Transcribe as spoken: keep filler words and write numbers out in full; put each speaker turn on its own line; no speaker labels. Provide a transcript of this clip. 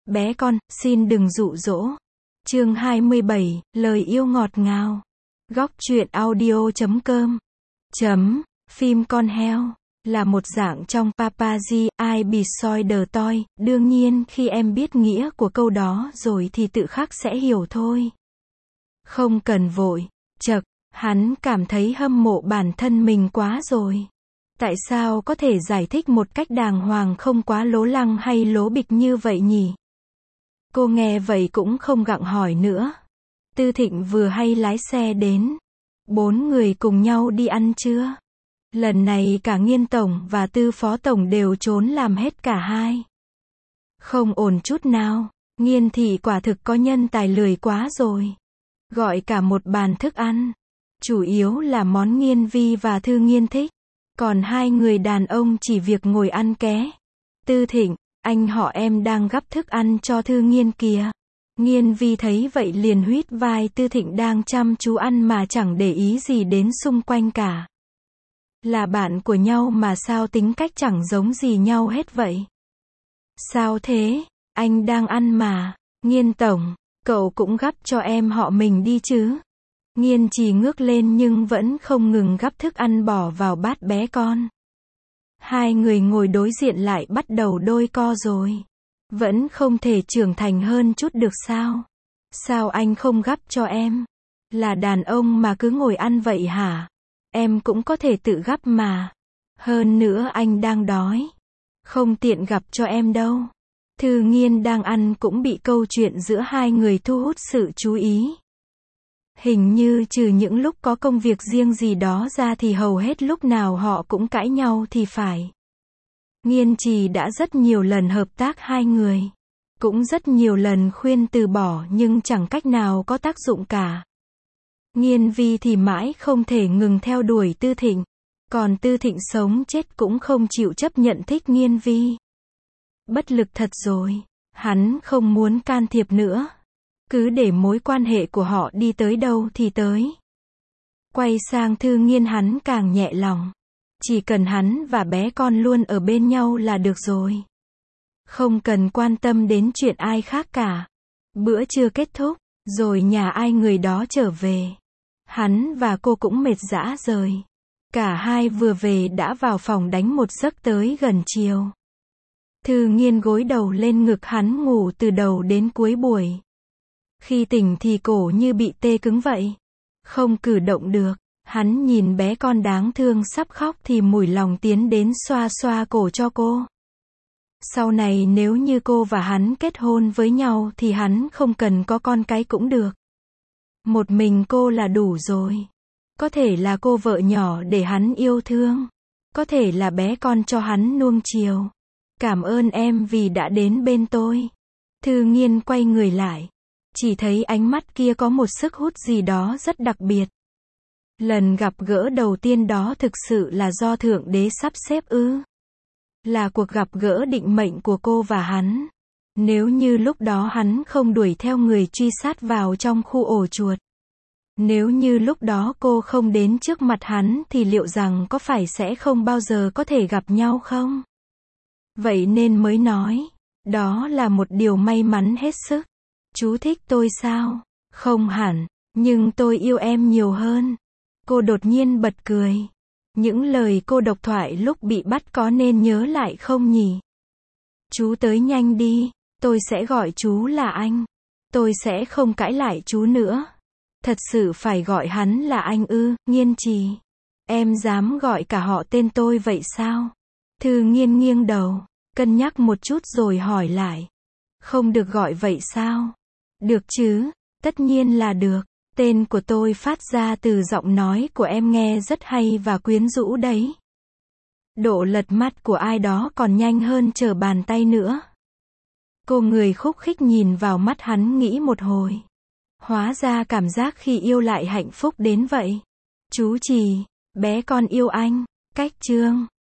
Bé con, xin đừng dụ dỗ. Chương hai mươi bảy, lời yêu ngọt ngào. Góc truyện audio chấm com. Chấm, phim con heo. Là một dạng trong Paparazzi, I be soy the toy. Đương nhiên, khi em biết nghĩa của câu đó rồi thì tự khắc sẽ hiểu thôi. Không cần vội. Chậc, hắn cảm thấy hâm mộ bản thân mình quá rồi. Tại sao có thể giải thích một cách đàng hoàng không quá lố lăng hay lố bịch như vậy nhỉ? Cô nghe vậy cũng không gặng hỏi nữa. Tư Thịnh vừa hay lái xe đến. Bốn người cùng nhau đi ăn trưa. Lần này cả Nghiên tổng và Tư phó tổng đều trốn làm hết cả hai. Không ổn chút nào. Nghiên thị quả thực có nhân tài lười quá rồi. Gọi cả một bàn thức ăn. Chủ yếu là món Nghiên Vi và Thư Nghiên thích. Còn hai người đàn ông chỉ việc ngồi ăn ké. Tư Thịnh, anh họ em đang gắp thức ăn cho Thư Nghiên kìa. Nghiên Vi thấy vậy liền huýt vai Tư Thịnh đang chăm chú ăn mà chẳng để ý gì đến xung quanh cả. Là bạn của nhau mà sao tính cách chẳng giống gì nhau hết vậy? Sao thế? Anh đang ăn mà. Nghiên tổng, cậu cũng gắp cho em họ mình đi chứ. Nghiên Trì ngước lên nhưng vẫn không ngừng gắp thức ăn bỏ vào bát bé con. Hai người ngồi đối diện lại bắt đầu đôi co rồi. Vẫn không thể trưởng thành hơn chút được sao? Sao anh không gắp cho em? Là đàn ông mà cứ ngồi ăn vậy hả? Em cũng có thể tự gắp mà. Hơn nữa anh đang đói. Không tiện gặp cho em đâu. Thư Nghiên đang ăn cũng bị câu chuyện giữa hai người thu hút sự chú ý. Hình như trừ những lúc có công việc riêng gì đó ra thì hầu hết lúc nào họ cũng cãi nhau thì phải. Nghiên Trì đã rất nhiều lần hợp tác hai người. Cũng rất nhiều lần khuyên từ bỏ nhưng chẳng cách nào có tác dụng cả. Nghiên Vi thì mãi không thể ngừng theo đuổi Tư Thịnh. Còn Tư Thịnh sống chết cũng không chịu chấp nhận thích Nghiên Vi. Bất lực thật rồi. Hắn không muốn can thiệp nữa. Cứ để mối quan hệ của họ đi tới đâu thì tới. Quay sang Thư Nghiên hắn càng nhẹ lòng. Chỉ cần hắn và bé con luôn ở bên nhau là được rồi. Không cần quan tâm đến chuyện ai khác cả. Bữa trưa kết thúc, rồi nhà ai người đó trở về. Hắn và cô cũng mệt rã rời. Cả hai vừa về đã vào phòng đánh một giấc tới gần chiều. Thư Nghiên gối đầu lên ngực hắn ngủ từ đầu đến cuối buổi. Khi tỉnh thì cổ như bị tê cứng vậy. Không cử động được. Hắn nhìn bé con đáng thương sắp khóc thì mủi lòng tiến đến xoa xoa cổ cho cô. Sau này nếu như cô và hắn kết hôn với nhau thì hắn không cần có con cái cũng được. Một mình cô là đủ rồi. Có thể là cô vợ nhỏ để hắn yêu thương. Có thể là bé con cho hắn nuông chiều. Cảm ơn em vì đã đến bên tôi. Thư Nghiên quay người lại. Chỉ thấy ánh mắt kia có một sức hút gì đó rất đặc biệt. Lần gặp gỡ đầu tiên đó thực sự là do Thượng Đế sắp xếp ư? Là cuộc gặp gỡ định mệnh của cô và hắn. Nếu như lúc đó hắn không đuổi theo người truy sát vào trong khu ổ chuột. Nếu như lúc đó cô không đến trước mặt hắn thì liệu rằng có phải sẽ không bao giờ có thể gặp nhau không? Vậy nên mới nói, đó là một điều may mắn hết sức. Chú thích tôi sao? Không hẳn, nhưng tôi yêu em nhiều hơn. Cô đột nhiên bật cười. Những lời cô độc thoại lúc bị bắt có nên nhớ lại không nhỉ? Chú tới nhanh đi, tôi sẽ gọi chú là anh. Tôi sẽ không cãi lại chú nữa. Thật sự phải gọi hắn là anh ư? Nghiên Trì. Em dám gọi cả họ tên tôi vậy sao? Thư Nghiên nghiêng đầu, cân nhắc một chút rồi hỏi lại. Không được gọi vậy sao? Được chứ, tất nhiên là được. Tên của tôi phát ra từ giọng nói của em nghe rất hay và quyến rũ đấy. Độ lật mắt của ai đó còn nhanh hơn trở bàn tay nữa. Cô người khúc khích nhìn vào mắt hắn nghĩ một hồi. Hóa ra cảm giác khi yêu lại hạnh phúc đến vậy. Chú Trì, bé con yêu anh. Cách chương